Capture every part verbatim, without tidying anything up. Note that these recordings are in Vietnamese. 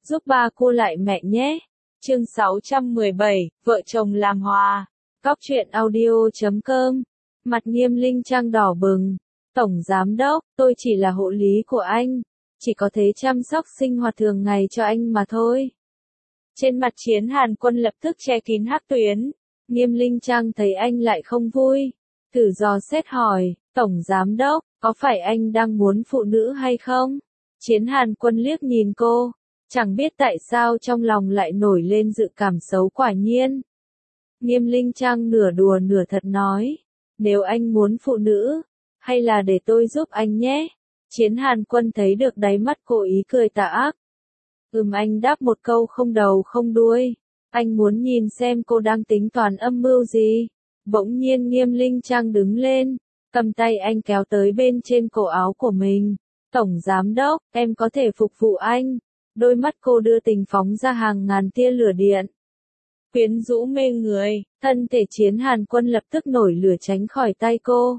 giúp ba cô lại mẹ nhé. Chương sáu trăm mười bảy, vợ chồng làm hòa. Cóc truyện audio chấm com. Mặt Nghiêm Linh Trang đỏ bừng. Tổng giám đốc, tôi chỉ là hộ lý của anh. Chỉ có thế chăm sóc sinh hoạt thường ngày cho anh mà thôi. Trên mặt Chiến Hàn Quân lập tức che kín hắc tuyến. Nghiêm Linh Trang thấy anh lại không vui. Thử dò xét hỏi, Tổng giám đốc, có phải anh đang muốn phụ nữ hay không? Chiến Hàn Quân liếc nhìn cô. Chẳng biết tại sao trong lòng lại nổi lên dự cảm xấu quả nhiên. Nghiêm Linh Trang nửa đùa nửa thật nói. Nếu anh muốn phụ nữ, hay là để tôi giúp anh nhé? Chiến Hàn Quân thấy được đáy mắt cô ý cười tà ác. Ừm anh đáp một câu không đầu không đuôi. Anh muốn nhìn xem cô đang tính toán âm mưu gì. Bỗng nhiên Nghiêm Linh Trang đứng lên, cầm tay anh kéo tới bên trên cổ áo của mình. Tổng giám đốc, em có thể phục vụ anh. Đôi mắt cô đưa tình phóng ra hàng ngàn tia lửa điện. Quyến rũ mê người, thân thể Chiến Hàn Quân lập tức nổi lửa tránh khỏi tay cô.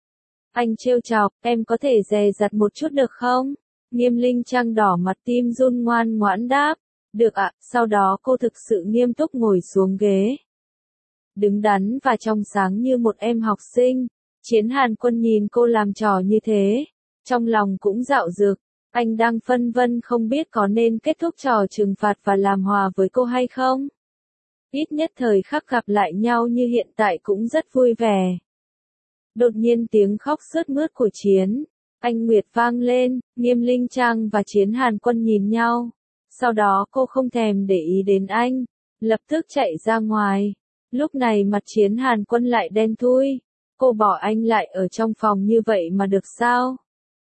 Anh trêu chọc, em có thể dè dặt một chút được không? Nghiêm Linh Trang đỏ mặt tim run ngoan ngoãn đáp. Được ạ, sau đó cô thực sự nghiêm túc ngồi xuống ghế. Đứng đắn và trong sáng như một em học sinh. Chiến Hàn Quân nhìn cô làm trò như thế. Trong lòng cũng dạo dực. Anh đang phân vân không biết có nên kết thúc trò trừng phạt và làm hòa với cô hay không. Ít nhất thời khắc gặp lại nhau như hiện tại cũng rất vui vẻ. Đột nhiên tiếng khóc sướt mướt của Chiến Anh Nguyệt vang lên, Nghiêm Linh Trang và Chiến Hàn Quân nhìn nhau. Sau đó cô không thèm để ý đến anh, lập tức chạy ra ngoài. Lúc này mặt Chiến Hàn Quân lại đen thui. Cô bỏ anh lại ở trong phòng như vậy mà được sao?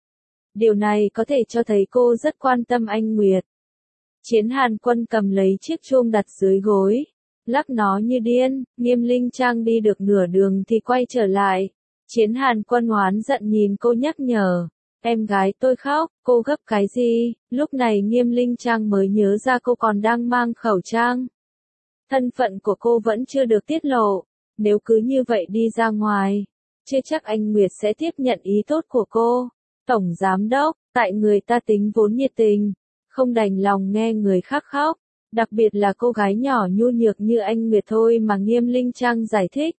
Điều này có thể cho thấy cô rất quan tâm anh Nguyệt. Chiến Hàn Quân cầm lấy chiếc chuông đặt dưới gối, lắc nó như điên. Nghiêm Linh Trang đi được nửa đường thì quay trở lại. Chiến Hàn Quân oán giận nhìn cô nhắc nhở. Em gái tôi khóc, cô gấp cái gì? Lúc này Nghiêm Linh Trang mới nhớ ra cô còn đang mang khẩu trang. Thân phận của cô vẫn chưa được tiết lộ. Nếu cứ như vậy đi ra ngoài, chưa chắc anh Nguyệt sẽ tiếp nhận ý tốt của cô. Tổng giám đốc, tại người ta tính vốn nhiệt tình, không đành lòng nghe người khác khóc. Đặc biệt là cô gái nhỏ nhu nhược như anh Nguyệt thôi mà. Nghiêm Linh Trang giải thích.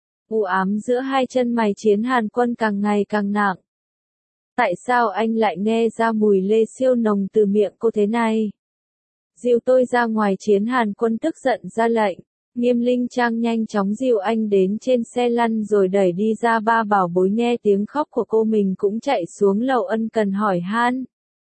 U ám giữa hai chân mày Chiến Hàn Quân càng ngày càng nặng. Tại sao anh lại nghe ra mùi lê siêu nồng từ miệng cô thế này? Dìu tôi ra ngoài. Chiến Hàn Quân tức giận ra lệnh. Nghiêm Linh Trang nhanh chóng dìu anh đến trên xe lăn rồi đẩy đi ra. Ba bảo bối nghe tiếng khóc của cô mình cũng chạy xuống lầu ân cần hỏi han.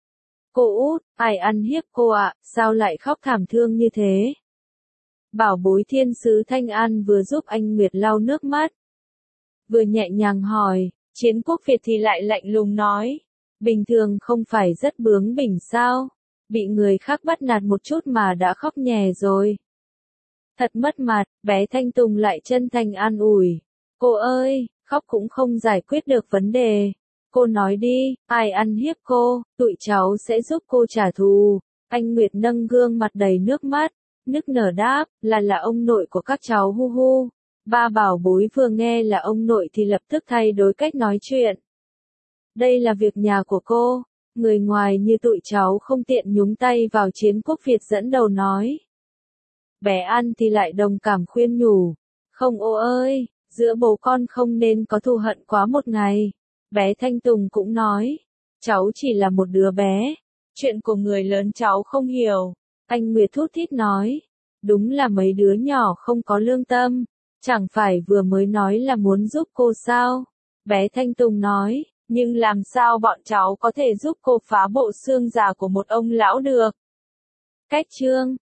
Cô út, ai ăn hiếp cô ạ, sao lại khóc thảm thương như thế? Bảo bối thiên sứ Thanh An vừa giúp anh Nguyệt lau nước mắt, vừa nhẹ nhàng hỏi. Chiến Quốc Việt thì lại lạnh lùng nói. Bình thường không phải rất bướng bỉnh sao? Bị người khác bắt nạt một chút mà đã khóc nhè rồi. Thật mất mặt. Bé Thanh Tùng lại chân thành an ủi. Cô ơi, khóc cũng không giải quyết được vấn đề. Cô nói đi, ai ăn hiếp cô, tụi cháu sẽ giúp cô trả thù. Anh Nguyệt nâng gương mặt đầy nước mắt, nức nở đáp, là là ông nội của các cháu hu hu. Ba bảo bối vừa nghe là ông nội thì lập tức thay đổi cách nói chuyện. Đây là việc nhà của cô, người ngoài như tụi cháu không tiện nhúng tay vào. Chiến Quốc Việt dẫn đầu nói. Bé An thì lại đồng cảm khuyên nhủ. Không ô ơi, giữa bố con không nên có thù hận quá một ngày. Bé Thanh Tùng cũng nói. Cháu chỉ là một đứa bé. Chuyện của người lớn cháu không hiểu. Anh Nguyệt thút thít nói. Đúng là mấy đứa nhỏ không có lương tâm. Chẳng phải vừa mới nói là muốn giúp cô sao? Bé Thanh Tùng nói. Nhưng làm sao bọn cháu có thể giúp cô phá bộ xương già của một ông lão được? Cách chương